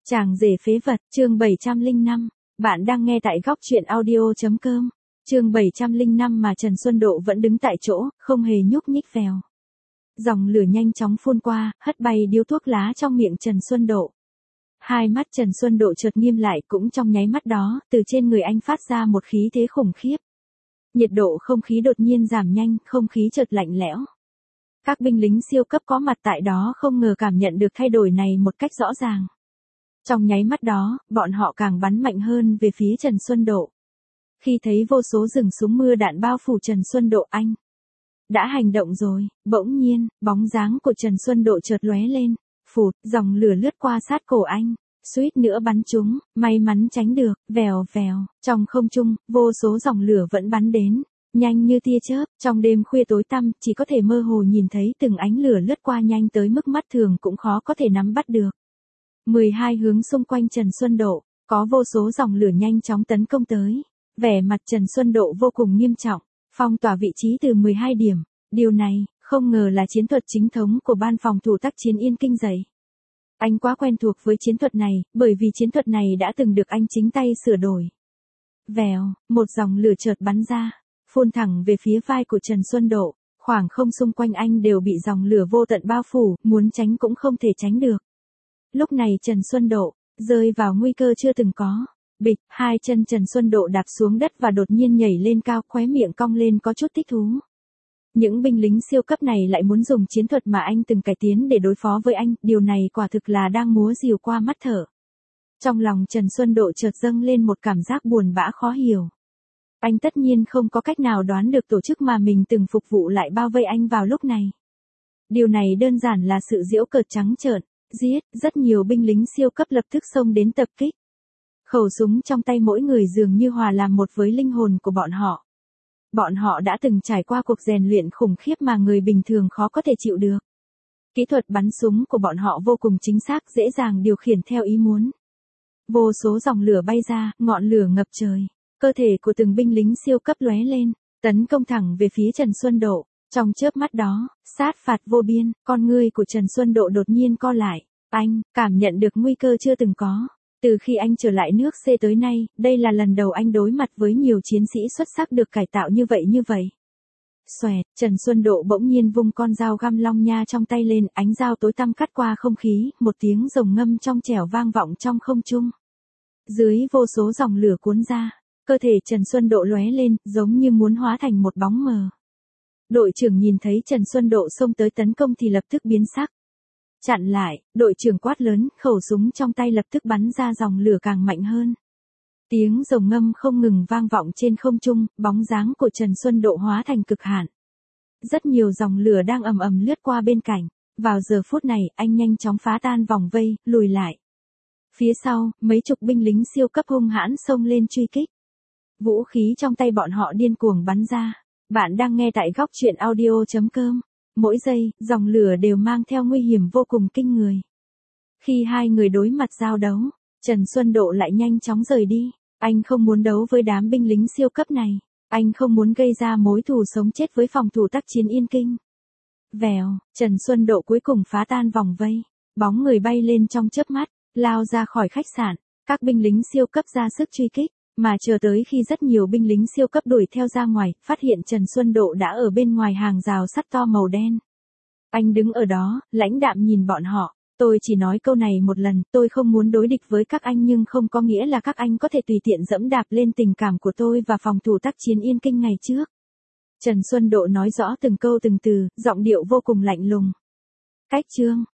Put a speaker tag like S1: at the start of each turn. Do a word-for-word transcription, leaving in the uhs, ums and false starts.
S1: Chàng rể phế vật, chương bảy trăm lẻ năm. Bạn đang nghe tại góc truyện audio.com. Chương bảy trăm lẻ năm mà Trần Xuân Độ vẫn đứng tại chỗ, không hề nhúc nhích vèo. Dòng lửa nhanh chóng phun qua, hất bay điếu thuốc lá trong miệng Trần Xuân Độ. Hai mắt Trần Xuân Độ chợt nghiêm lại, cũng trong nháy mắt đó, từ trên người anh phát ra một khí thế khủng khiếp. Nhiệt độ không khí đột nhiên giảm nhanh, không khí chợt lạnh lẽo. Các binh lính siêu cấp có mặt tại đó không ngờ cảm nhận được thay đổi này một cách rõ ràng. Trong nháy mắt đó, bọn họ càng bắn mạnh hơn về phía Trần Xuân Độ. Khi thấy vô số rừng súng mưa đạn bao phủ Trần Xuân Độ, anh đã hành động rồi. Bỗng nhiên, bóng dáng của Trần Xuân Độ chợt lóe lên, phụt, dòng lửa lướt qua sát cổ anh, suýt nữa bắn trúng, may mắn tránh được. Vèo vèo, trong không trung, vô số dòng lửa vẫn bắn đến, nhanh như tia chớp. Trong đêm khuya tối tăm, chỉ có thể mơ hồ nhìn thấy từng ánh lửa lướt qua nhanh tới mức mắt thường cũng khó có thể nắm bắt được. mười hai hướng xung quanh Trần Xuân Độ, có vô số dòng lửa nhanh chóng tấn công tới. Vẻ mặt Trần Xuân Độ vô cùng nghiêm trọng, phong tỏa vị trí từ mười hai điểm. Điều này, không ngờ là chiến thuật chính thống của ban phòng thủ tác chiến Yên Kinh dạy. Anh quá quen thuộc với chiến thuật này, bởi vì chiến thuật này đã từng được anh chính tay sửa đổi. Vèo, một dòng lửa chợt bắn ra, phun thẳng về phía vai của Trần Xuân Độ. Khoảng không xung quanh anh đều bị dòng lửa vô tận bao phủ, muốn tránh cũng không thể tránh được. Lúc này Trần Xuân Độ rơi vào nguy cơ chưa từng có. Bịch, hai chân Trần Xuân Độ đạp xuống đất và đột nhiên nhảy lên cao, khóe miệng cong lên có chút thích thú. Những binh lính siêu cấp này lại muốn dùng chiến thuật mà anh từng cải tiến để đối phó với anh, điều này quả thực là đang múa rìu qua mắt thở. Trong lòng Trần Xuân Độ chợt dâng lên một cảm giác buồn bã khó hiểu. Anh tất nhiên không có cách nào đoán được tổ chức mà mình từng phục vụ lại bao vây anh vào lúc này. Điều này đơn giản là sự giễu cợt trắng trợn. Giết, rất nhiều binh lính siêu cấp lập tức xông đến tập kích. Khẩu súng trong tay mỗi người dường như hòa làm một với linh hồn của bọn họ. Bọn họ đã từng trải qua cuộc rèn luyện khủng khiếp mà người bình thường khó có thể chịu được. Kỹ thuật bắn súng của bọn họ vô cùng chính xác, dễ dàng điều khiển theo ý muốn. Vô số dòng lửa bay ra, ngọn lửa ngập trời. Cơ thể của từng binh lính siêu cấp lóe lên, tấn công thẳng về phía Trần Xuân Độ. Trong chớp mắt đó, sát phạt vô biên, con ngươi của Trần Xuân Độ đột nhiên co lại. Anh cảm nhận được nguy cơ chưa từng có. Từ khi anh trở lại nước C tới nay, đây là lần đầu anh đối mặt với nhiều chiến sĩ xuất sắc được cải tạo như vậy như vậy. Xoẹt, Trần Xuân Độ bỗng nhiên vung con dao găm long nha trong tay lên, ánh dao tối tăm cắt qua không khí, một tiếng rồng ngâm trong trẻo vang vọng trong không trung. Dưới vô số dòng lửa cuốn ra, cơ thể Trần Xuân Độ lóe lên, giống như muốn hóa thành một bóng mờ. Đội trưởng nhìn thấy Trần Xuân Độ xông tới tấn công thì lập tức biến sắc. Chặn lại, đội trưởng quát lớn, khẩu súng trong tay lập tức bắn ra dòng lửa càng mạnh hơn. Tiếng rồng ngâm không ngừng vang vọng trên không trung, bóng dáng của Trần Xuân Độ hóa thành cực hạn. Rất nhiều dòng lửa đang ầm ầm lướt qua bên cạnh. Vào giờ phút này, anh nhanh chóng phá tan vòng vây, lùi lại. Phía sau, mấy chục binh lính siêu cấp hung hãn xông lên truy kích. Vũ khí trong tay bọn họ điên cuồng bắn ra. Bạn đang nghe tại góc truyện audio.com. Mỗi giây, dòng lửa đều mang theo nguy hiểm vô cùng kinh người. Khi hai người đối mặt giao đấu, Trần Xuân Độ lại nhanh chóng rời đi. Anh không muốn đấu với đám binh lính siêu cấp này. Anh không muốn gây ra mối thù sống chết với phòng thủ tác chiến Yên Kinh. Vèo, Trần Xuân Độ cuối cùng phá tan vòng vây. Bóng người bay lên trong chớp mắt, lao ra khỏi khách sạn. Các binh lính siêu cấp ra sức truy kích. Mà chờ tới khi rất nhiều binh lính siêu cấp đuổi theo ra ngoài, phát hiện Trần Xuân Độ đã ở bên ngoài hàng rào sắt to màu đen. Anh đứng ở đó, lãnh đạm nhìn bọn họ. Tôi chỉ nói câu này một lần, tôi không muốn đối địch với các anh nhưng không có nghĩa là các anh có thể tùy tiện dẫm đạp lên tình cảm của tôi và phòng thủ tác chiến Yên Kinh ngày trước. Trần Xuân Độ nói rõ từng câu từng từ, giọng điệu vô cùng lạnh lùng. Cách chương,